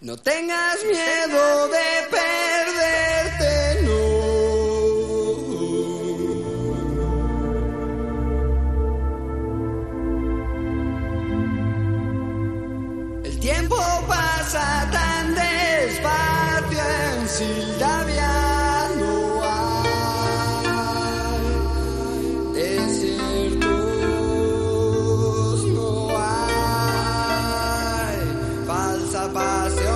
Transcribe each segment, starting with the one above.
No tengas miedo de perderte, no. El tiempo pasa tan despacio en Sildavia, no hay desiertos, no hay falsa pasión.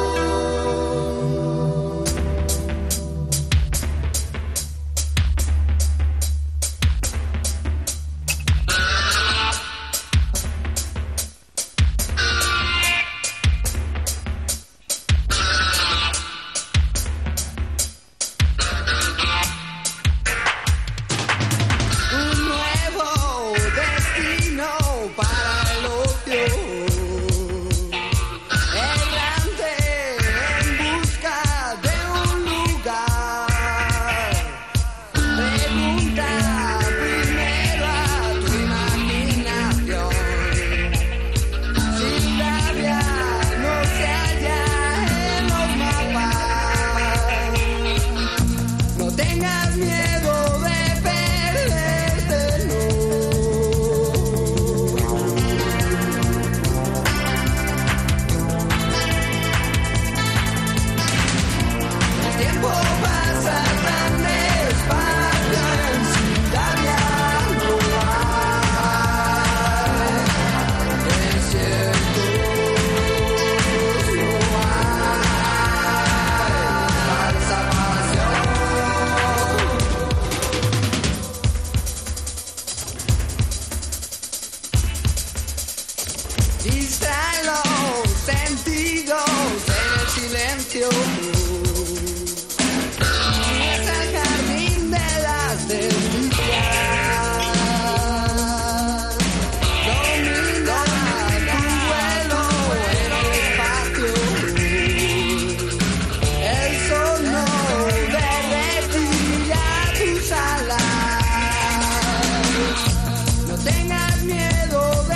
Distrae los sentidos en el silencio. Es el jardín de las delicias. Domina tu vuelo en el espacio. El sol no derretía tus alas. No tengas miedo de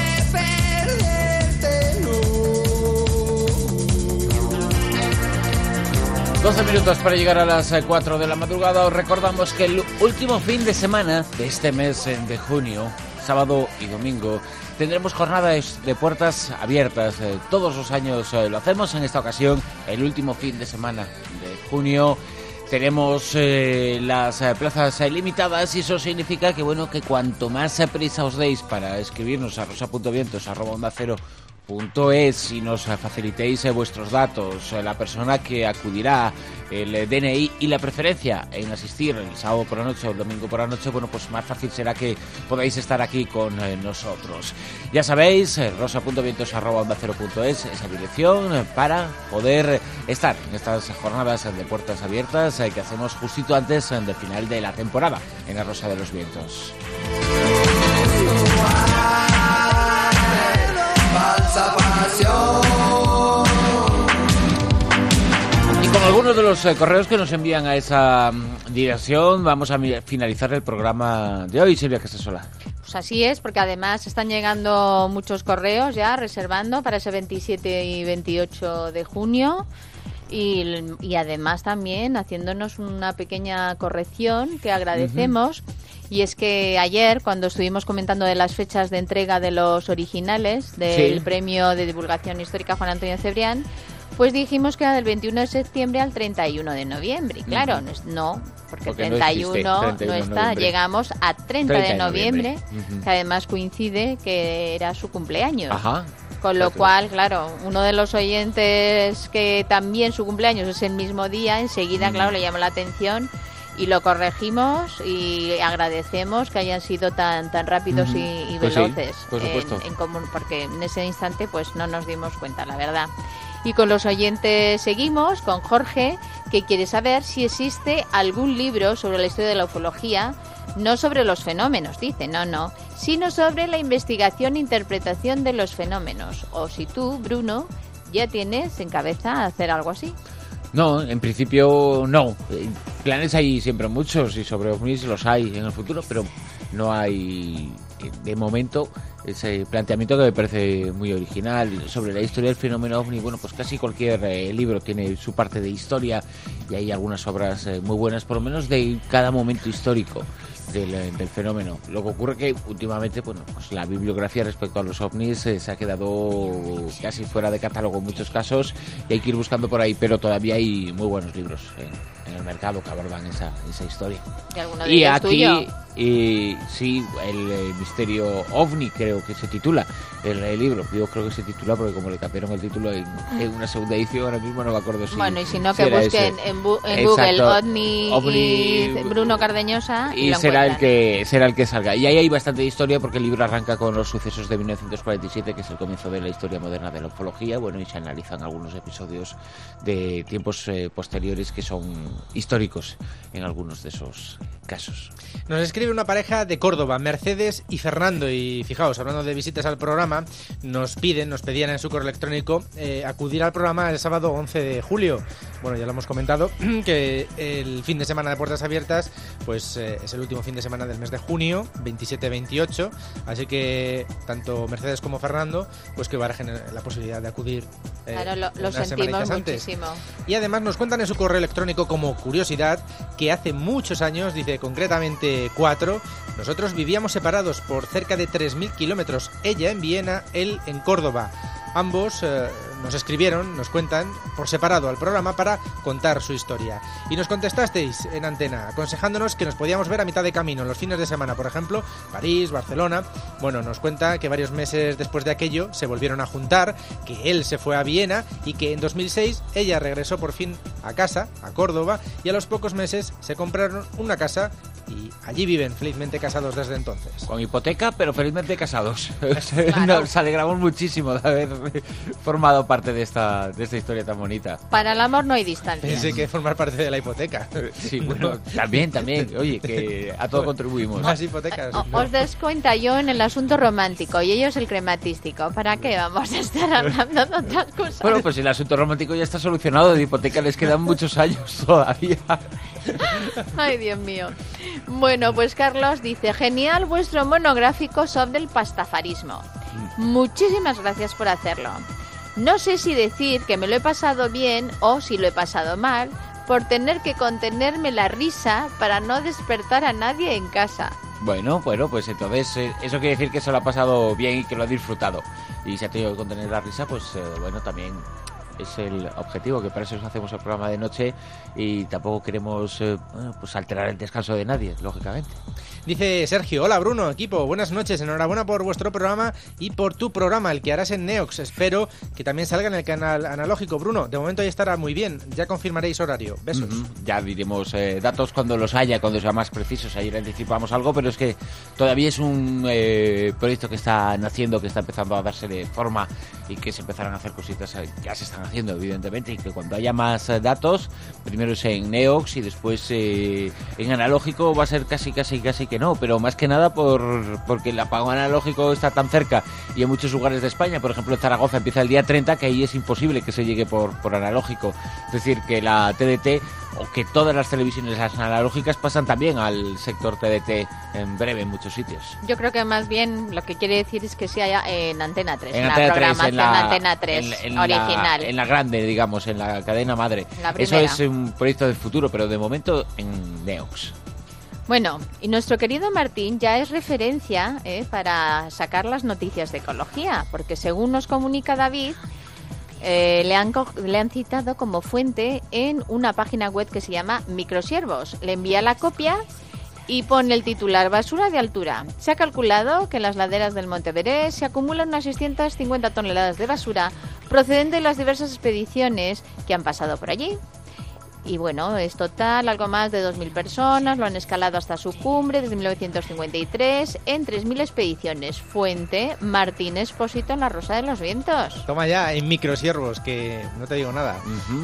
12 minutos para llegar a las 4 de la madrugada. Os recordamos que el último fin de semana de este mes de junio, sábado y domingo, tendremos jornadas de puertas abiertas. Todos los años lo hacemos. En esta ocasión, el último fin de semana de junio, tenemos las plazas limitadas, y eso significa que, bueno, que cuanto más prisa os deis para escribirnos a rosa.vientos@ondacero.es y nos facilitéis vuestros datos, la persona que acudirá, el DNI y la preferencia en asistir el sábado por la noche o el domingo por la noche, bueno, pues más fácil será que podáis estar aquí con nosotros. Ya sabéis, rosa.vientos@ondacero.es, esa dirección para poder estar en estas jornadas de puertas abiertas que hacemos justito antes del final de la temporada en la Rosa de los Vientos. falsa pasión. Y con algunos de los correos que nos envían a esa dirección vamos a finalizar el programa de hoy, Silvia Casasola. Pues así es, porque además están llegando muchos correos ya reservando para ese 27 y 28 de junio. Y además también haciéndonos una pequeña corrección que agradecemos. Y es que ayer, cuando estuvimos comentando de las fechas de entrega de los originales del Premio de Divulgación Histórica Juan Antonio Cebrián, pues dijimos que era del 21 de septiembre al 31 de noviembre. Y claro, no, porque 31 no está. Llegamos a 30 de noviembre, que además coincide que era su cumpleaños. Ajá. Con lo cual, claro, uno de los oyentes que también su cumpleaños es el mismo día, enseguida, claro, le llama la atención y lo corregimos y agradecemos que hayan sido tan rápidos y pues veloces sí, en común, porque en ese instante pues no nos dimos cuenta, la verdad. Y con los oyentes seguimos, con Jorge, que quiere saber si existe algún libro sobre la historia de la ufología, no sobre los fenómenos, dice, no, sino sobre la investigación e interpretación de los fenómenos. O si tú, Bruno, ya tienes en cabeza hacer algo así. No, en principio no. Planes hay siempre muchos y sobre ovnis los hay en el futuro, pero no hay de momento ese planteamiento que me parece muy original sobre la historia del fenómeno ovni. Bueno, pues casi cualquier libro tiene su parte de historia y hay algunas obras muy buenas, por lo menos de cada momento histórico del fenómeno. Lo que ocurre que últimamente, bueno, pues la bibliografía respecto a los ovnis se ha quedado casi fuera de catálogo en muchos casos y hay que ir buscando por ahí, pero todavía hay muy buenos libros en el mercado que abordan esa historia. ¿Y alguno de Y ellos aquí, tuyo? sí, el misterio ovni creo que se titula el libro. Yo creo que se titula porque como le cambiaron el título en una segunda edición, ahora mismo no me acuerdo si... Bueno, y si no, si que era busquen ese. en Google Exacto. ovni OVNI, y Bruno Cardeñosa y y lo será encuentran. el que salga. Y ahí hay bastante historia porque el libro arranca con los sucesos de 1947, que es el comienzo de la historia moderna de la ufología. Bueno, y se analizan algunos episodios de tiempos posteriores que son históricos en algunos de esos casos. Nos escribe una pareja de Córdoba, Mercedes y Fernando, y fijaos, hablando de visitas al programa, nos pedían en su correo electrónico acudir al programa el sábado 11 de julio. Bueno, ya lo hemos comentado, que el fin de semana de Puertas Abiertas pues es el último fin de semana del mes de junio, 27-28, así que tanto Mercedes como Fernando pues que barajen la posibilidad de acudir Claro, lo unas sentimos semanitas antes. muchísimo. Y además nos cuentan en su correo electrónico como curiosidad que hace muchos años, dice concretamente 4, nosotros vivíamos separados por cerca de 3.000 kilómetros, ella en Viena, él en Córdoba. Ambos nos escribieron, nos cuentan, por separado al programa para contar su historia. Y nos contestasteis en antena, aconsejándonos que nos podíamos ver a mitad de camino, en los fines de semana, por ejemplo, París, Barcelona. Bueno, nos cuenta que varios meses después de aquello se volvieron a juntar, que él se fue a Viena y que en 2006 ella regresó por fin a casa, a Córdoba, y a los pocos meses se compraron una casa y allí viven felizmente casados desde entonces. Con hipoteca, pero felizmente casados. Claro. Nos alegramos muchísimo de haber formado parte de esta historia tan bonita. Para el amor no hay distancia. Pensé que formar parte de la hipoteca. Sí, bueno, también. Oye, que a todo contribuimos. Más hipotecas. no. Os des cuenta yo en el asunto romántico y ellos el crematístico. ¿Para qué vamos a estar hablando de otras cosas? Bueno, pues el asunto romántico ya está solucionado. De hipoteca les quedan muchos años todavía. Ay, Dios mío. Bueno, pues Carlos dice, genial vuestro monográfico sobre el pastafarismo. Muchísimas gracias por hacerlo. No sé si decir que me lo he pasado bien o si lo he pasado mal por tener que contenerme la risa para no despertar a nadie en casa. Bueno, pues entonces eso quiere decir que se lo ha pasado bien y que lo ha disfrutado. Y si ha tenido que contener la risa, pues bueno, también es el objetivo, que para eso hacemos el programa de noche y tampoco queremos pues alterar el descanso de nadie, lógicamente. Dice Sergio, hola Bruno, equipo, buenas noches, enhorabuena por vuestro programa y por tu programa, el que harás en Neox. Espero que también salga en el canal analógico. Bruno, de momento ya estará muy bien, ya confirmaréis horario. Besos. Ya diremos datos cuando los haya, cuando sean más precisos. Ayer anticipamos algo, pero es que todavía es un proyecto que está naciendo, que está empezando a darse de forma y que se empezarán a hacer cositas, ya se están haciendo evidentemente, y que cuando haya más datos, primero es en Neox y después en analógico va a ser casi que no, pero más que nada porque el apagón analógico está tan cerca y en muchos lugares de España, por ejemplo en Zaragoza empieza el día 30, que ahí es imposible que se llegue por analógico. Es decir, que la TDT o que todas las televisiones las analógicas pasan también al sector TDT en breve en muchos sitios. Yo creo que más bien lo que quiere decir es que sea en Antena 3, En la Antena 3, programación Antena 3 original. En la grande, digamos, en la cadena madre. La Eso primera. es un proyecto del futuro, pero de momento en Neox. Bueno, y nuestro querido Martín ya es referencia para sacar las noticias de ecología, porque según nos comunica David, le han citado como fuente en una página web que se llama Microsiervos. Le envía la copia y pone el titular basura de altura. Se ha calculado que en las laderas del Monte Everest se acumulan unas 650 toneladas de basura procedente de las diversas expediciones que han pasado por allí. Y bueno, es total, algo más de 2.000 personas lo han escalado hasta su cumbre desde 1953 en 3.000 expediciones. Fuente Martín Expósito en La Rosa de los Vientos. Toma ya en Microsiervos, que no te digo nada.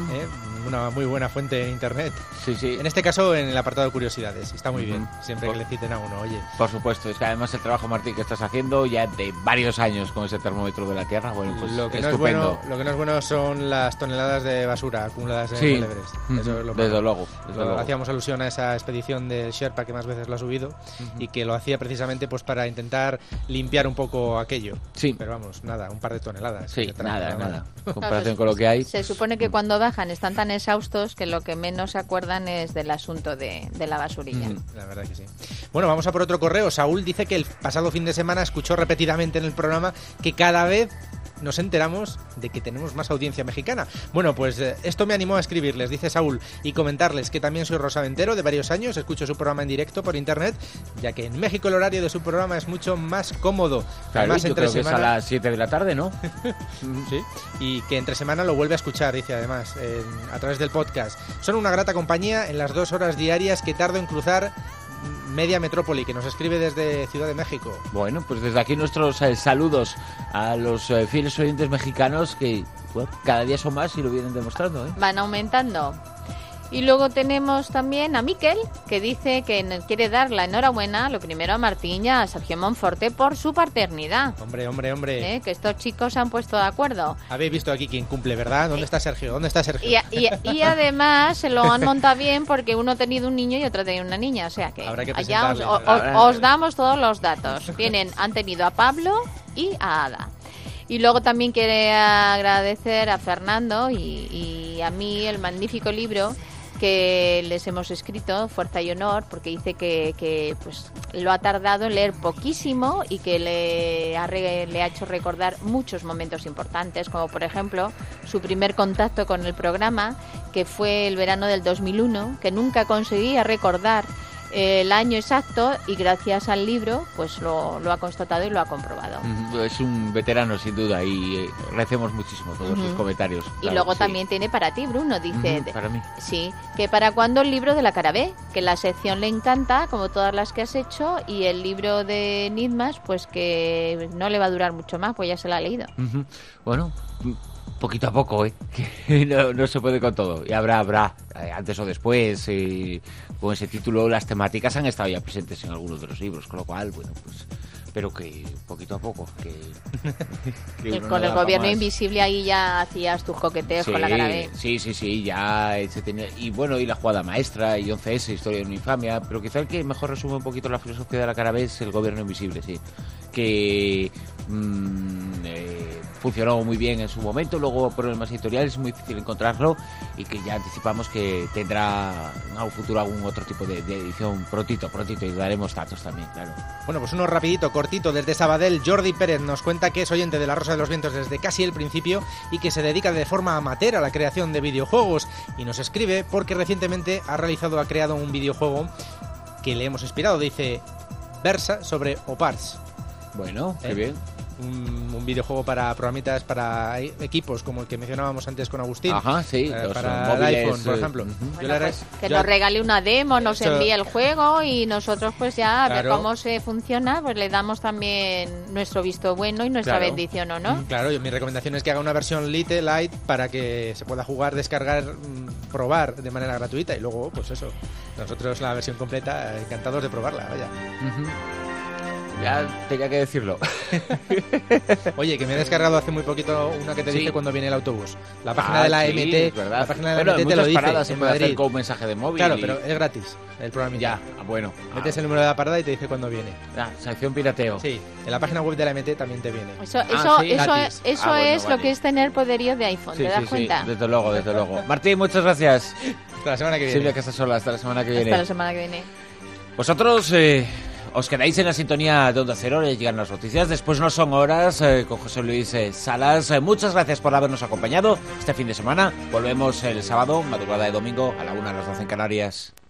Una muy buena fuente en internet. Sí. En este caso en el apartado de curiosidades. Está muy bien, siempre Por- que le citen a uno, oye. Por supuesto, es que además el trabajo, Martín, que estás haciendo ya de varios años con ese termómetro de la Tierra, bueno, pues lo que no es estupendo. bueno son las toneladas de basura acumuladas en Sí. el Everest. Ujú. Eso Eso es lo desde malo. luego, desde luego. Hacíamos alusión a esa expedición del Sherpa que más veces lo ha subido y que lo hacía precisamente pues para intentar limpiar un poco aquello. Sí. Pero vamos, nada, un par de toneladas. Sí, Que traen, nada. En Claro, comparación con lo que hay. Se supone que cuando bajan están tan exhaustos que lo que menos se acuerdan es del asunto de la basurilla. La verdad que sí. Bueno, vamos a por otro correo. Saúl dice que el pasado fin de semana escuchó repetidamente en el programa que cada vez nos enteramos de que tenemos más audiencia mexicana. Bueno, pues esto me animó a escribirles, dice Saúl, y comentarles que también soy rosaventero de varios años, escucho su programa en directo por internet, ya que en México el horario de su programa es mucho más cómodo. Claro, Además, yo entre creo que es a semana, las 7 de la tarde, ¿no? sí, y que entre semana lo vuelve a escuchar, dice además, a través del podcast. Son una grata compañía en las 2 horas diarias que tardo en cruzar media metrópoli, que nos escribe desde Ciudad de México. Bueno, pues desde aquí nuestros saludos a los fieles oyentes mexicanos que bueno, cada día son más y lo vienen demostrando, ¿eh? Van aumentando. Y luego tenemos también a Miquel, que dice que nos quiere dar la enhorabuena, lo primero a Martín y a Sergio Monforte por su paternidad. Hombre. Que estos chicos se han puesto de acuerdo. Habéis visto aquí quién cumple, ¿verdad? ¿Dónde está Sergio? Y además se lo han montado bien porque uno ha tenido un niño y otro ha tenido una niña. O sea que Habrá que allá presentarles. os damos todos los datos. Han tenido a Pablo y a Ada. Y luego también quiere agradecer a Fernando y a mí el magnífico libro que les hemos escrito, Fuerza y Honor, porque dice que pues lo ha tardado en leer poquísimo y que le ha hecho recordar muchos momentos importantes, como por ejemplo su primer contacto con el programa, que fue el verano del 2001, que nunca conseguía recordar el año exacto y gracias al libro pues lo ha constatado y lo ha comprobado. Es un veterano sin duda y agradecemos muchísimo todos sus comentarios. Y Claro, luego sí. también tiene para ti, Bruno, dice... Para mí. Sí, que para cuándo el libro de la cara B, que la sección le encanta, como todas las que has hecho, y el libro de Nidmas, pues que no le va a durar mucho más, pues ya se lo ha leído. Bueno, poquito a poco, ¿eh? Que no se puede con todo. Y habrá, antes o después, con ese título, las temáticas han estado ya presentes en algunos de los libros, con lo cual, bueno, pues... Pero que poquito a poco, que uno Con no el da pa' gobierno más. invisible ahí ya hacías tus coqueteos con la cara B. Sí, ya se tenía... Y bueno, y la jugada maestra, y 11S, Historia de una infamia, pero quizá el que mejor resume un poquito la filosofía de la cara B es el gobierno invisible, sí. Que funcionó muy bien en su momento, luego problemas editoriales, es muy difícil encontrarlo, y que ya anticipamos que tendrá en un futuro algún otro tipo de edición prontito, y daremos datos también, claro. Bueno, pues uno rapidito, cortito, desde Sabadell. Jordi Pérez nos cuenta que es oyente de La Rosa de los Vientos desde casi el principio y que se dedica de forma amateur a la creación de videojuegos, y nos escribe porque recientemente ha creado un videojuego que le hemos inspirado, dice, versa sobre Opars. Bueno, qué bien. Un videojuego para programitas, para equipos como el que mencionábamos antes con Agustín. Ajá, sí. Los para móviles, el iPhone, por ejemplo. Bueno, pues que nos regale una demo, nos envíe el juego y nosotros pues ya a ver cómo se funciona, pues le damos también nuestro visto bueno y nuestra bendición, ¿o no? Claro, mi recomendación es que haga una versión light para que se pueda jugar, descargar, probar de manera gratuita, y luego pues eso, nosotros la versión completa, encantados de probarla, vaya. Ya tenía que decirlo. Oye, que me he descargado hace muy poquito una que te dice cuando viene el autobús. La página de la sí, MT, es verdad. la página de Bueno, la en MT te lo muchas dice paradas se en puede hacer Madrid. con un mensaje de móvil. Claro, pero es gratis el programa. Ya, bueno. Metes el número de la parada y te dice cuándo viene. Sección pirateo. Sí, en la página web de la MT también te viene. Eso gratis. Bueno, es lo que es tener poderío de iPhone, ¿te das cuenta? Sí, desde luego. Martín, muchas gracias. Hasta la semana que viene. Silvia, que estás sola, hasta la semana que viene. Hasta la semana que viene. Vosotros os quedáis en la sintonía de Onda Cero, llegan las noticias, después no son horas, con José Luis Salas. Muchas gracias por habernos acompañado este fin de semana. Volvemos el sábado, madrugada de domingo, a la 1, a las 12 en Canarias.